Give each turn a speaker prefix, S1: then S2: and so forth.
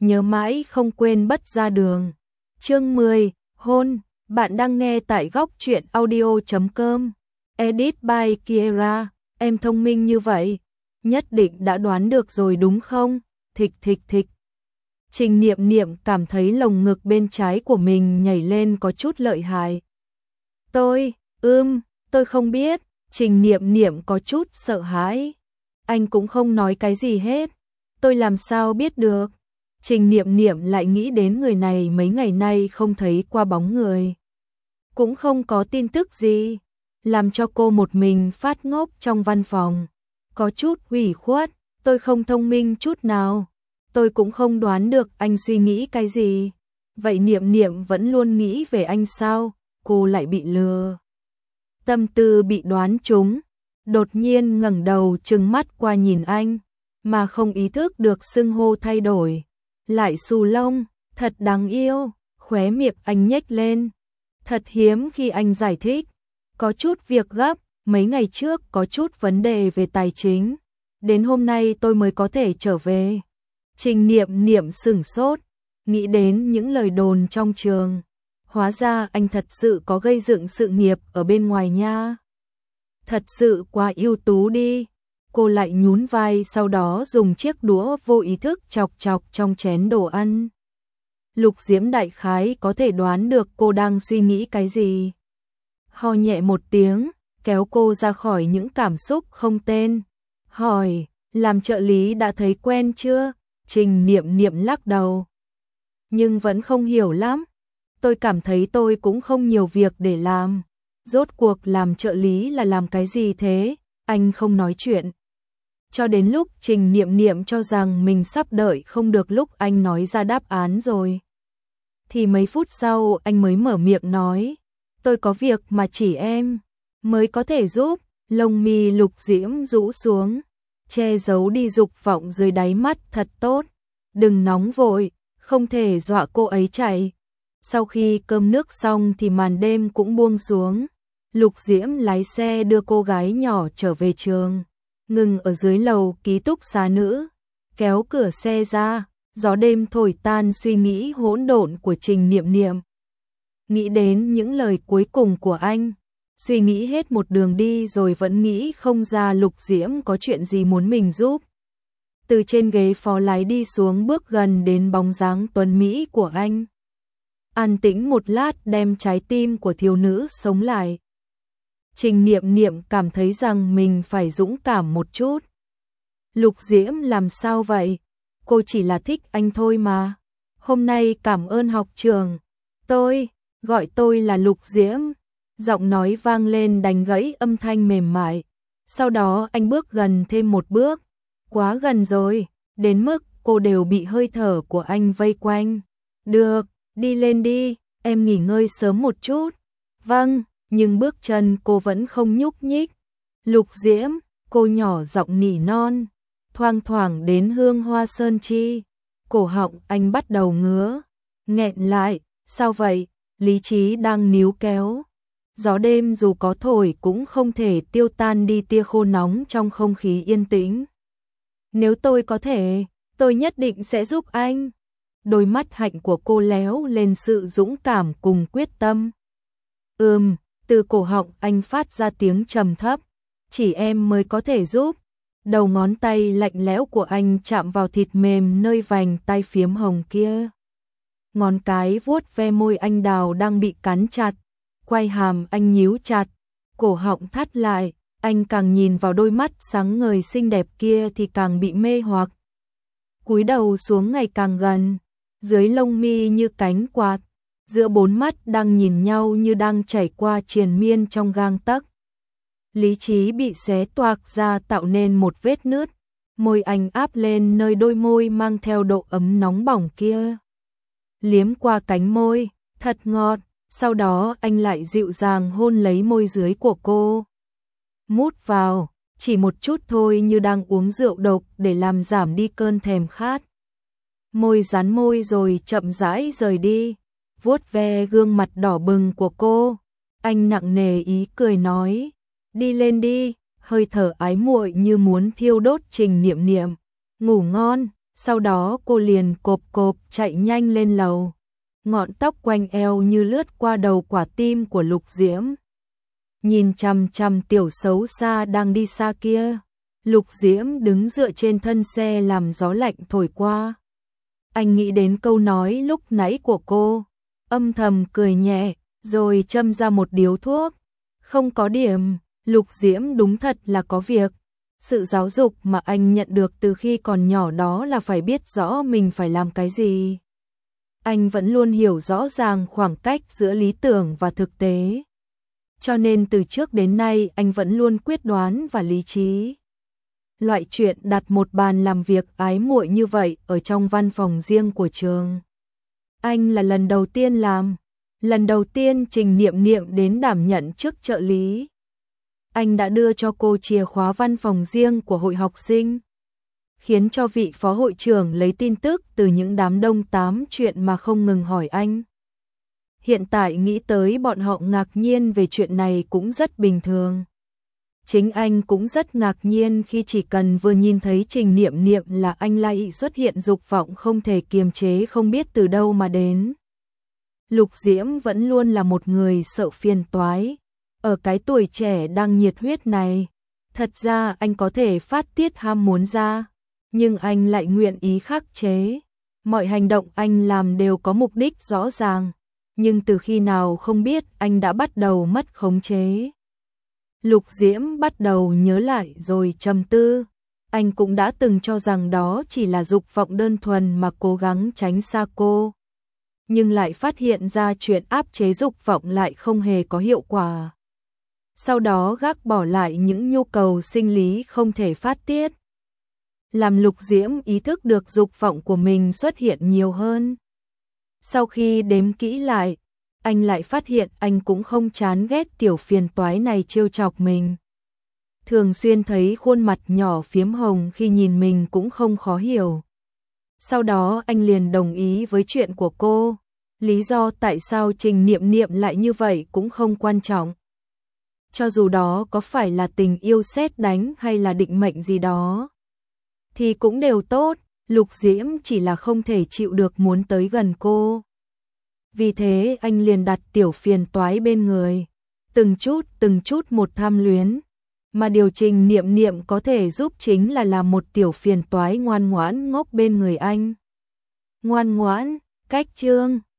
S1: nhớ mãi không quên bất ra đường. Chương 10, hôn, bạn đang nghe tại góc truyện audio.com. Edit by Kiera, em thông minh như vậy, nhất định đã đoán được rồi đúng không? Thịch thịch thịch. Trình Niệm Niệm cảm thấy lồng ngực bên trái của mình nhảy lên có chút lợi hại. Tôi không biết, Trình Niệm Niệm có chút sợ hãi. Anh cũng không nói cái gì hết, tôi làm sao biết được. Trình Niệm Niệm lại nghĩ đến người này mấy ngày nay không thấy qua bóng người. Cũng không có tin tức gì, làm cho cô một mình phát ngốc trong văn phòng. Có chút ủy khuất, tôi không thông minh chút nào. Tôi cũng không đoán được anh suy nghĩ cái gì. Vậy Niệm Niệm vẫn luôn nghĩ về anh sao? Cô lại bị lừa. Tâm tư bị đoán trúng, đột nhiên ngẩng đầu trừng mắt qua nhìn anh, mà không ý thức được xưng hô thay đổi. Lại xù lông, thật đáng yêu, khóe miệng anh nhếch lên. Thật hiếm khi anh giải thích, có chút việc gấp, mấy ngày trước có chút vấn đề về tài chính, đến hôm nay tôi mới có thể trở về. Trình Niệm Niệm sửng sốt, nghĩ đến những lời đồn trong trường, hóa ra anh thật sự có gây dựng sự nghiệp ở bên ngoài nha. Thật sự quá ưu tú đi. Cô lại nhún vai, sau đó dùng chiếc đũa vô ý thức chọc chọc trong chén đồ ăn. Lục Diễm đại khái có thể đoán được cô đang suy nghĩ cái gì. Ho nhẹ một tiếng, kéo cô ra khỏi những cảm xúc không tên. Hỏi, làm trợ lý đã thấy quen chưa? Trình Niệm Niệm lắc đầu. Nhưng vẫn không hiểu lắm. Tôi cảm thấy tôi cũng không nhiều việc để làm. Rốt cuộc làm trợ lý là làm cái gì thế? Anh không nói chuyện. Cho đến lúc Trình Niệm Niệm cho rằng mình sắp đợi không được lúc anh nói ra đáp án rồi. Thì mấy phút sau anh mới mở miệng nói, tôi có việc mà chỉ em mới có thể giúp. Lông mi Lục Diễm rũ xuống, che giấu đi dục vọng dưới đáy mắt thật tốt. Đừng nóng vội, không thể dọa cô ấy chạy. Sau khi cơm nước xong thì màn đêm cũng buông xuống. Lục Diễm lái xe đưa cô gái nhỏ trở về trường, ngừng ở dưới lầu ký túc xá nữ, kéo cửa xe ra, gió đêm thổi tan suy nghĩ hỗn độn của Trình Niệm Niệm. Nghĩ đến những lời cuối cùng của anh, suy nghĩ hết một đường đi rồi vẫn nghĩ không ra Lục Diễm có chuyện gì muốn mình giúp. Từ trên ghế phó lái đi xuống, bước gần đến bóng dáng tuấn mỹ của anh. An tĩnh một lát đem trái tim của thiếu nữ sống lại. Trình Niệm Niệm cảm thấy rằng mình phải dũng cảm một chút. Lục Diễm làm sao vậy? Cô chỉ là thích anh thôi mà. Hôm nay cảm ơn học trường. Gọi tôi là Lục Diễm. Giọng nói vang lên đánh gãy âm thanh mềm mại. Sau đó anh bước gần thêm một bước. Quá gần rồi, đến mức cô đều bị hơi thở của anh vây quanh. Được, đi lên đi, em nghỉ ngơi sớm một chút. Vâng. Nhưng bước chân cô vẫn không nhúc nhích. Lục Diễm, cô nhỏ giọng nỉ non, thoang thoảng đến hương hoa sơn chi. Cổ họng anh bắt đầu ngứa, nghẹn lại, sao vậy? Lý trí đang níu kéo. Gió đêm dù có thổi cũng không thể tiêu tan đi tia khô nóng trong không khí yên tĩnh. Nếu tôi có thể, tôi nhất định sẽ giúp anh. Đôi mắt hạnh của cô léo lên sự dũng cảm cùng quyết tâm. Từ cổ họng anh phát ra tiếng trầm thấp, chỉ em mới có thể giúp. Đầu ngón tay lạnh lẽo của anh chạm vào thịt mềm nơi vành tay phiếm hồng kia. Ngón cái vuốt ve môi anh đào đang bị cắn chặt, quai hàm anh nhíu chặt, cổ họng thắt lại, anh càng nhìn vào đôi mắt sáng ngời xinh đẹp kia thì càng bị mê hoặc. Cúi đầu xuống ngày càng gần, dưới lông mi như cánh quạt. Giữa bốn mắt đang nhìn nhau như đang chảy qua triền miên trong gang tấc. Lý trí bị xé toạc ra tạo nên một vết nứt. Môi anh áp lên nơi đôi môi mang theo độ ấm nóng bỏng kia. Liếm qua cánh môi, thật ngọt. Sau đó anh lại dịu dàng hôn lấy môi dưới của cô. Mút vào, chỉ một chút thôi như đang uống rượu độc để làm giảm đi cơn thèm khát. Môi dán môi rồi chậm rãi rời đi. Vuốt ve gương mặt đỏ bừng của cô, anh nặng nề ý cười nói, đi lên đi, hơi thở ái muội như muốn thiêu đốt Trình Niệm Niệm. Ngủ ngon, Sau đó cô liền cộp cộp chạy nhanh lên lầu. Ngọn tóc quanh eo như lướt qua đầu quả tim của Lục Diễm. Nhìn chằm chằm tiểu xấu xa đang đi xa kia. Lục Diễm đứng dựa trên thân xe làm gió lạnh thổi qua. Anh nghĩ đến câu nói lúc nãy của cô, âm thầm cười nhẹ, rồi châm ra một điếu thuốc. Không có điểm, Lục Diễm đúng thật là có việc. Sự giáo dục mà anh nhận được từ khi còn nhỏ đó là phải biết rõ mình phải làm cái gì. Anh vẫn luôn hiểu rõ ràng khoảng cách giữa lý tưởng và thực tế. Cho nên từ trước đến nay anh vẫn luôn quyết đoán và lý trí. Loại chuyện đặt một bàn làm việc ái muội như vậy ở trong văn phòng riêng của trường. Anh là lần đầu tiên làm. Lần đầu tiên Trình Niệm Niệm đến đảm nhận chức trợ lý. Anh đã đưa cho cô chìa khóa văn phòng riêng của hội học sinh, khiến cho vị phó hội trưởng lấy tin tức từ những đám đông tám chuyện mà không ngừng hỏi anh. Hiện tại nghĩ tới bọn họ ngạc nhiên về chuyện này cũng rất bình thường. Chính anh cũng rất ngạc nhiên khi chỉ cần vừa nhìn thấy Trình Niệm Niệm là anh lại xuất hiện dục vọng không thể kiềm chế không biết từ đâu mà đến. Lục Diễm vẫn luôn là một người sợ phiền toái. Ở cái tuổi trẻ đang nhiệt huyết này, thật ra anh có thể phát tiết ham muốn ra, nhưng anh lại nguyện ý khắc chế. Mọi hành động anh làm đều có mục đích rõ ràng, nhưng từ khi nào không biết anh đã bắt đầu mất khống chế. Lục Diễm bắt đầu nhớ lại rồi trầm tư. Anh cũng đã từng cho rằng đó chỉ là dục vọng đơn thuần mà cố gắng tránh xa cô. Nhưng lại phát hiện ra chuyện áp chế dục vọng lại không hề có hiệu quả. Sau đó gác bỏ lại những nhu cầu sinh lý không thể phát tiết. Làm Lục Diễm ý thức được dục vọng của mình xuất hiện nhiều hơn. Sau khi đếm kỹ lại, anh lại phát hiện anh cũng không chán ghét tiểu phiền toái này trêu chọc mình. Thường xuyên thấy khuôn mặt nhỏ phiếm hồng khi nhìn mình cũng không khó hiểu. Sau đó anh liền đồng ý với chuyện của cô. Lý do tại sao Trình Niệm Niệm lại như vậy cũng không quan trọng. Cho dù đó có phải là tình yêu sét đánh hay là định mệnh gì đó, thì cũng đều tốt. Lục Diễm chỉ là không thể chịu được muốn tới gần cô. Vì thế anh liền đặt tiểu phiền toái bên người, từng chút một tham luyến. Mà điều Trình Niệm Niệm có thể giúp chính là làm một tiểu phiền toái ngoan ngoãn ngốc bên người anh. Ngoan ngoãn, cách chương